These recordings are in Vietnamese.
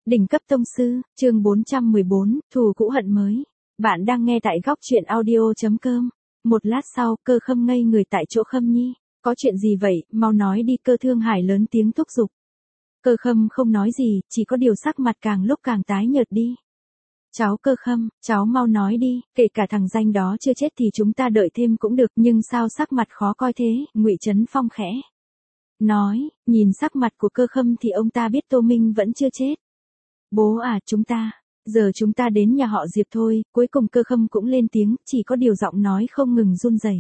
Đỉnh cấp tông sư, chương 414, thù cũ hận mới. Bạn đang nghe tại góc truyện audio.com. Một lát sau, Cơ Khâm ngây người tại chỗ. Khâm Nhi, có chuyện gì vậy, mau nói đi. Cơ Thương Hải lớn tiếng thúc giục. Cơ Khâm không nói gì, chỉ có điều sắc mặt càng lúc càng tái nhợt đi. Cháu Cơ Khâm, cháu mau nói đi, kể cả thằng danh đó chưa chết thì chúng ta đợi thêm cũng được, nhưng sao sắc mặt khó coi thế? Ngụy Trấn Phong khẽ nói, nhìn sắc mặt của Cơ Khâm thì ông ta biết Tô Minh vẫn chưa chết. Bố à, giờ chúng ta đến nhà họ Diệp thôi. Cuối cùng Cơ Khâm cũng lên tiếng, chỉ có điều giọng nói không ngừng run rẩy.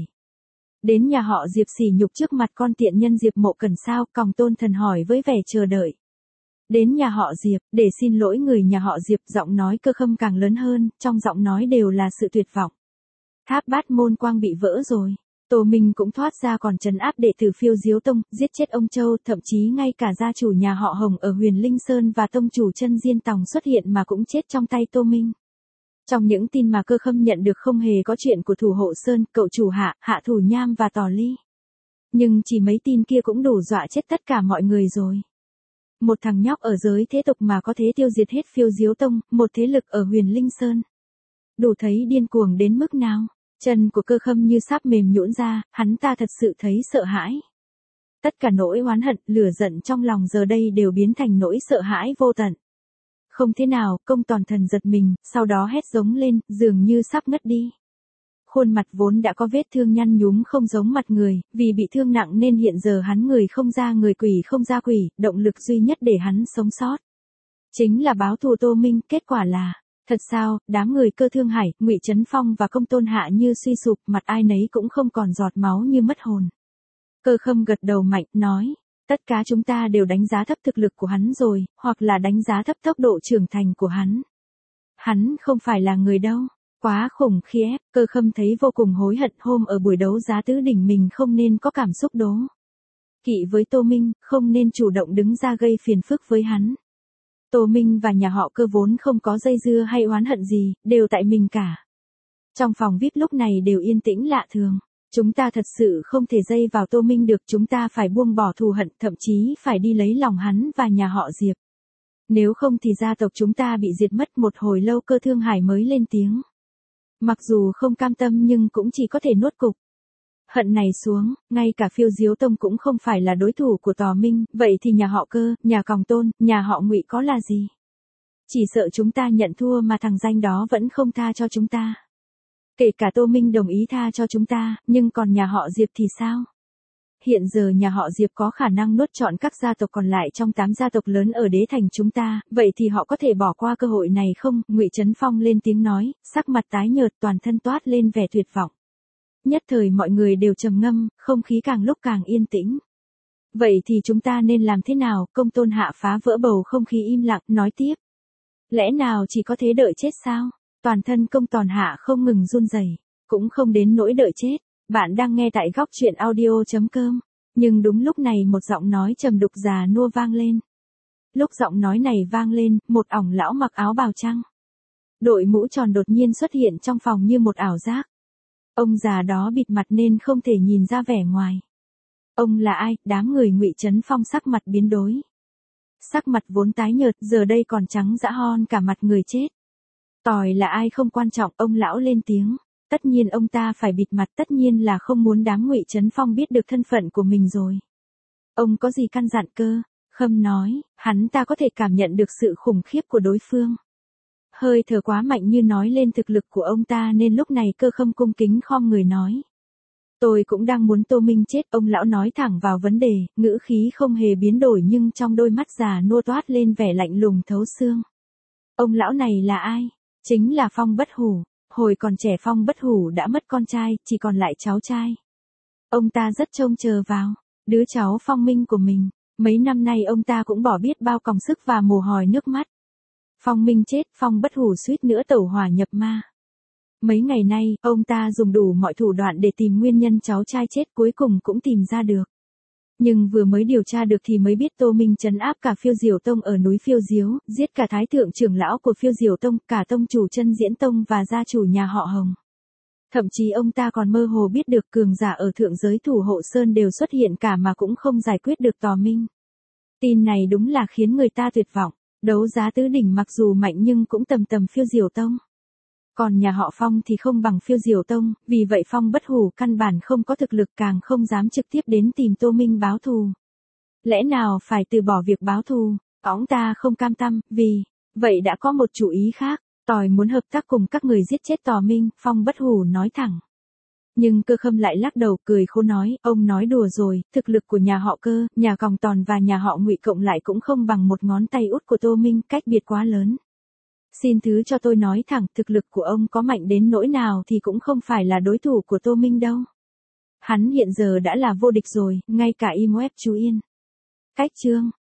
Đến nhà họ Diệp sỉ nhục trước mặt con tiện nhân Diệp Mộ Cẩn sao? Còng Tôn Thần hỏi với vẻ chờ đợi. Đến nhà họ Diệp, để xin lỗi người nhà họ Diệp. Giọng nói Cơ Khâm càng lớn hơn, trong giọng nói đều là sự tuyệt vọng. Tháp Bát Môn Quang bị vỡ rồi. Tô Minh cũng thoát ra còn trấn áp đệ tử Phiêu Diếu Tông, giết chết ông Châu, thậm chí ngay cả gia chủ nhà họ Hồng ở Huyền Linh Sơn và tông chủ Chân Diên Tòng xuất hiện mà cũng chết trong tay Tô Minh. Trong những tin mà Cơ Khâm nhận được không hề có chuyện của Thủ Hộ Sơn, cậu chủ Hạ, Hạ Thủ Nham và Tò Ly. Nhưng chỉ mấy tin kia cũng đủ dọa chết tất cả mọi người rồi. Một thằng nhóc ở giới thế tục mà có thể tiêu diệt hết Phiêu Diếu Tông, một thế lực ở Huyền Linh Sơn. Đủ thấy điên cuồng đến mức nào. Chân của Cơ Khâm như sắp mềm nhũn ra, hắn ta thật sự thấy sợ hãi. Tất cả nỗi oán hận, lửa giận trong lòng giờ đây đều biến thành nỗi sợ hãi vô tận. Không thế nào, Công Toàn Thần giật mình, sau đó hét giống lên, dường như sắp ngất đi. Khuôn mặt vốn đã có vết thương nhăn nhúm không giống mặt người, vì bị thương nặng nên hiện giờ hắn người không ra người quỷ không ra quỷ, động lực duy nhất để hắn sống sót chính là báo thù Tô Minh. Kết quả là, thật sao, đám người Cơ Thương Hải, Ngụy Trấn Phong và Công Tôn Hạ như suy sụp, mặt ai nấy cũng không còn giọt máu như mất hồn. Cơ Khâm gật đầu mạnh, nói, tất cả chúng ta đều đánh giá thấp thực lực của hắn rồi, hoặc là đánh giá thấp tốc độ trưởng thành của hắn. Hắn không phải là người đâu, quá khủng khiếp. Cơ Khâm thấy vô cùng hối hận hôm ở buổi đấu giá tứ đỉnh mình không nên có cảm xúc đố kỵ với Tô Minh, không nên chủ động đứng ra gây phiền phức với hắn. Tô Minh và nhà họ Cơ vốn không có dây dưa hay oán hận gì, đều tại mình cả. Trong phòng VIP lúc này đều yên tĩnh lạ thường. Chúng ta thật sự không thể dây vào Tô Minh được, chúng ta phải buông bỏ thù hận, thậm chí phải đi lấy lòng hắn và nhà họ Diệp. Nếu không thì gia tộc chúng ta bị diệt mất. Một hồi lâu Cơ Thương Hải mới lên tiếng. Mặc dù không cam tâm nhưng cũng chỉ có thể nuốt cục hận này xuống, ngay cả Phiêu Diếu Tông cũng không phải là đối thủ của Tò Minh, vậy thì nhà họ Cơ, nhà Còng Tôn, nhà họ Ngụy có là gì? Chỉ sợ chúng ta nhận thua mà thằng danh đó vẫn không tha cho chúng ta. Kể cả Tô Minh đồng ý tha cho chúng ta, nhưng còn nhà họ Diệp thì sao? Hiện giờ nhà họ Diệp có khả năng nuốt trọn các gia tộc còn lại trong 8 gia tộc lớn ở đế thành chúng ta, vậy thì họ có thể bỏ qua cơ hội này không? Ngụy Trấn Phong lên tiếng nói, sắc mặt tái nhợt, toàn thân toát lên vẻ tuyệt vọng. Nhất thời mọi người đều trầm ngâm, không khí càng lúc càng yên tĩnh. Vậy thì chúng ta nên làm thế nào? Công Tôn Hạ phá vỡ bầu không khí im lặng, nói tiếp. Lẽ nào chỉ có thế đợi chết sao? Toàn thân Công Toàn Hạ không ngừng run rẩy, cũng không đến nỗi đợi chết. Bạn đang nghe tại góc truyện audio.com. Nhưng đúng lúc này một giọng nói trầm đục già nua vang lên. Lúc giọng nói này vang lên, một ỏng lão mặc áo bào trắng, đội mũ tròn đột nhiên xuất hiện trong phòng như một ảo giác. Ông già đó bịt mặt nên không thể nhìn ra vẻ ngoài. Ông là ai? Đám người Ngụy Trấn Phong sắc mặt biến đổi. Sắc mặt vốn tái nhợt giờ đây còn trắng dã hon cả mặt người chết. Tòi là ai không quan trọng, ông lão lên tiếng. Tất nhiên ông ta phải bịt mặt, tất nhiên là không muốn đám Ngụy Trấn Phong biết được thân phận của mình rồi. Ông có gì căn dặn? Cơ Khâm nói, hắn ta có thể cảm nhận được sự khủng khiếp của đối phương. Hơi thở quá mạnh như nói lên thực lực của ông ta nên lúc này Cơ Khâm cung kính khom người nói. Tôi cũng đang muốn Tô Minh chết, ông lão nói thẳng vào vấn đề, ngữ khí không hề biến đổi nhưng trong đôi mắt già nua toát lên vẻ lạnh lùng thấu xương. Ông lão này là ai? Chính là Phong Bất Hủ. Hồi còn trẻ Phong Bất Hủ đã mất con trai, chỉ còn lại cháu trai. Ông ta rất trông chờ vào đứa cháu Phong Minh của mình. Mấy năm nay ông ta cũng bỏ biết bao công sức và mồ hôi nước mắt. Phong Minh chết, Phong Bất Hủ suýt nữa tẩu hỏa nhập ma. Mấy ngày nay, ông ta dùng đủ mọi thủ đoạn để tìm nguyên nhân cháu trai chết, cuối cùng cũng tìm ra được. Nhưng vừa mới điều tra được thì mới biết Tô Minh trấn áp cả Phiêu Diểu Tông ở núi Phiêu Diếu, giết cả thái thượng trưởng lão của Phiêu Diểu Tông, cả tông chủ Chân Diễn Tông và gia chủ nhà họ Hồng. Thậm chí ông ta còn mơ hồ biết được cường giả ở thượng giới Thủ Hộ Sơn đều xuất hiện cả mà cũng không giải quyết được Tò Minh. Tin này đúng là khiến người ta tuyệt vọng. Đấu giá tứ đỉnh mặc dù mạnh nhưng cũng tầm tầm Phiêu Diều Tông. Còn nhà họ Phong thì không bằng Phiêu Diều Tông, vì vậy Phong Bất Hủ căn bản không có thực lực càng không dám trực tiếp đến tìm Tô Minh báo thù. Lẽ nào phải từ bỏ việc báo thù? Ông ta không cam tâm, vì vậy đã có một chủ ý khác, tỏi muốn hợp tác cùng các người giết chết Tò Minh, Phong Bất Hủ nói thẳng. Nhưng Cơ Khâm lại lắc đầu cười khổ nói, ông nói đùa rồi, thực lực của nhà họ Cơ, nhà Còng Tòn và nhà họ Ngụy cộng lại cũng không bằng một ngón tay út của Tô Minh, cách biệt quá lớn. Xin thứ cho tôi nói thẳng, thực lực của ông có mạnh đến nỗi nào thì cũng không phải là đối thủ của Tô Minh đâu. Hắn hiện giờ đã là vô địch rồi, ngay cả Im Web chú Yên. Cách chương